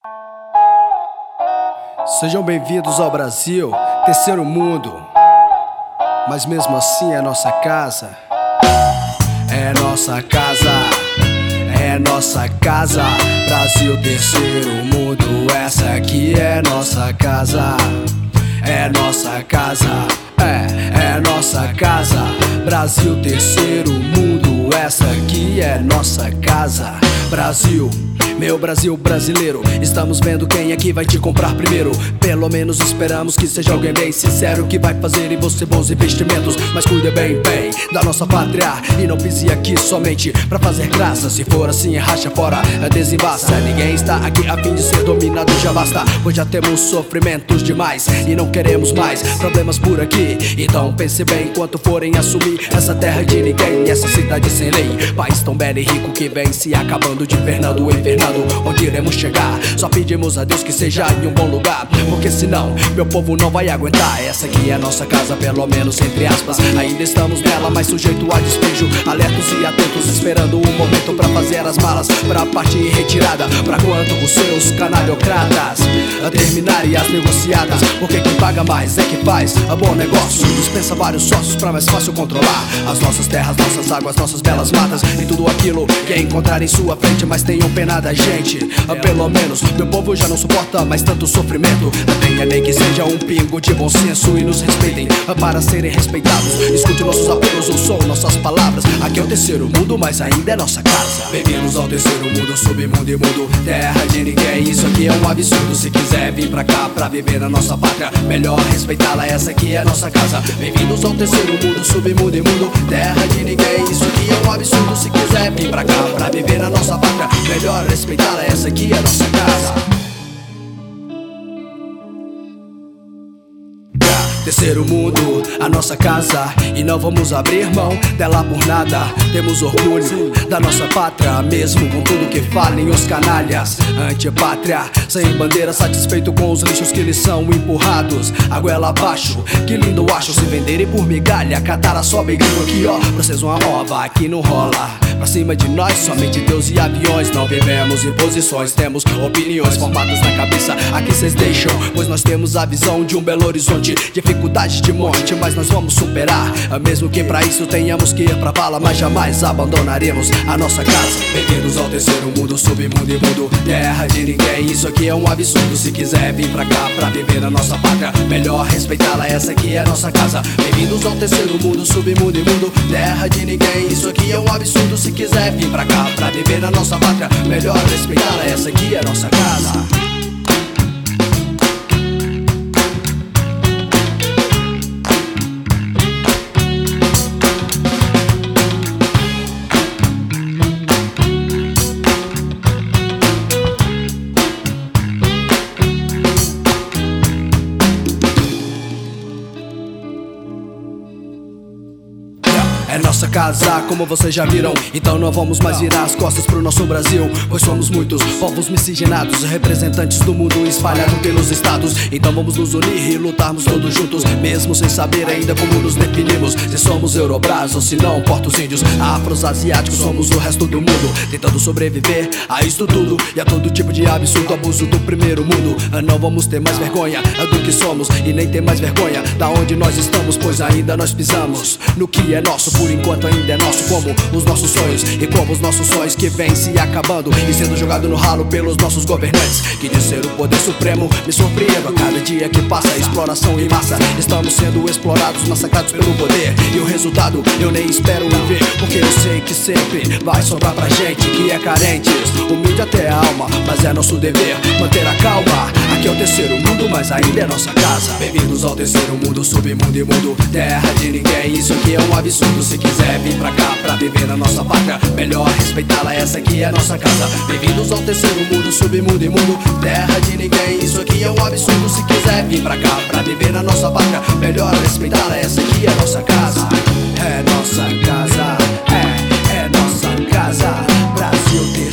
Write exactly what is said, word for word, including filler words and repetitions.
Sejam bem-vindos ao Brasil, terceiro mundo. Mas mesmo assim é nossa casa. É nossa casa, é nossa casa. Brasil, terceiro mundo, essa aqui é nossa casa. É nossa casa, é, é nossa casa. Brasil, terceiro mundo, essa aqui é nossa casa. Brasil, meu Brasil brasileiro, estamos vendo quem aqui vai te comprar primeiro. Pelo menos esperamos que seja alguém bem sincero, que vai fazer em você bons investimentos. Mas cuide bem, bem da nossa pátria e não pise aqui somente pra fazer graça. Se for assim, racha fora, desembaça. Ninguém está aqui a fim de ser dominado, já basta. Pois já temos sofrimentos demais e não queremos mais problemas por aqui. Então pense bem quanto forem assumir essa terra de ninguém, essa cidade sem lei. País tão belo e rico que vem se acabando de Fernando em Fernando. Onde iremos chegar? Só pedimos a Deus que seja em um bom lugar, porque senão meu povo não vai aguentar. Essa aqui é nossa casa, pelo menos entre aspas. Ainda estamos nela, mas sujeito a despejo. Alertos e atentos, esperando o momento pra fazer as malas, pra partir em retirada. Pra quando os seus canalhocratas terminarem as negociadas, porque quem paga mais é que faz a bom negócio. Dispensa vários sócios pra mais fácil controlar as nossas terras, nossas águas, nossas belas matas e tudo aquilo que encontrar em sua frente. Mas tenham pena da gente, pelo menos meu povo já não suporta mais tanto sofrimento. Tenha nem que seja um pingo de bom senso e nos respeitem para serem respeitados. Escute nossos apelos, ouçam nossas palavras. Aqui é o terceiro mundo, mas ainda é nossa casa. Bem-vindos ao terceiro mundo, submundo e mundo, terra de ninguém. Isso aqui é um absurdo. Se quiser vir pra cá pra viver na nossa pátria, melhor respeitá-la, essa aqui é nossa casa. Bem-vindos ao terceiro mundo, submundo e mundo, terra de ninguém. Isso aqui é um absurdo. Se quiser vir pra cá pra viver na nossa pátria, melhor respeitá-la, essa aqui é nossa casa. Terceiro mundo, a nossa casa, e não vamos abrir mão dela por nada. Temos orgulho da nossa pátria, mesmo com tudo que falem os canalhas. Antipátria, sem bandeira, satisfeito com os lixos que lhes são empurrados a goela abaixo. Que lindo acho se venderem por migalha, catar a só beijinho aqui ó, pra vocês uma ova, aqui não rola. Pra cima de nós, somente Deus e aviões. Não vivemos em posições, temos opiniões formadas na cabeça. Aqui cês deixam, pois nós temos a visão de um belo horizonte. Dificuldades de monte, mas nós vamos superar. Mesmo que pra isso tenhamos que ir pra vala, mas jamais abandonaremos a nossa casa. Bem-vindos ao terceiro mundo, submundo e mundo, terra de ninguém. Isso aqui é um absurdo. Se quiser vir pra cá pra viver na nossa pátria, melhor respeitá-la, essa aqui é nossa casa. Bem-vindos ao terceiro mundo, submundo e mundo, terra de ninguém. Isso aqui é um absurdo. Se quiser vir pra cá pra viver na nossa pátria, melhor respeitá-la, essa aqui é nossa casa. É nossa casa, como vocês já viram. Então não vamos mais virar as costas pro nosso Brasil, pois somos muitos povos miscigenados, representantes do mundo espalhado pelos estados. Então vamos nos unir e lutarmos todos juntos, mesmo sem saber ainda como nos definimos. Se somos Eurobras ou se não portos índios, afros, asiáticos, somos o resto do mundo, tentando sobreviver a isto tudo e a todo tipo de absurdo abuso do primeiro mundo. Não vamos ter mais vergonha do que somos e nem ter mais vergonha da onde nós estamos, pois ainda nós pisamos no que é nosso. Por enquanto ainda é nosso, como os nossos sonhos e como os nossos sonhos que vêm se acabando e sendo jogado no ralo pelos nossos governantes, que de ser o poder supremo me surpreendo a cada dia que passa. Exploração em massa, estamos sendo explorados, massacrados pelo poder, e o resultado eu nem espero ver, porque eu sei que sempre vai sobrar pra gente que é carentes, humilde até a alma, mas é nosso dever manter a calma. Aqui é o terceiro mundo, mas ainda é nossa casa. Bem-vindos ao terceiro mundo, submundo e mundo, terra de ninguém. Isso aqui é um absurdo. Se quiser vir pra cá pra viver na nossa pátria, melhor respeitá-la, essa aqui é nossa casa. Bem-vindos ao terceiro mundo, submundo e mundo, terra de ninguém. Isso aqui é um absurdo. Se quiser vir pra cá pra viver na nossa pátria, melhor respeitá-la, essa aqui é nossa casa. É nossa casa, é, é nossa casa. Brasil.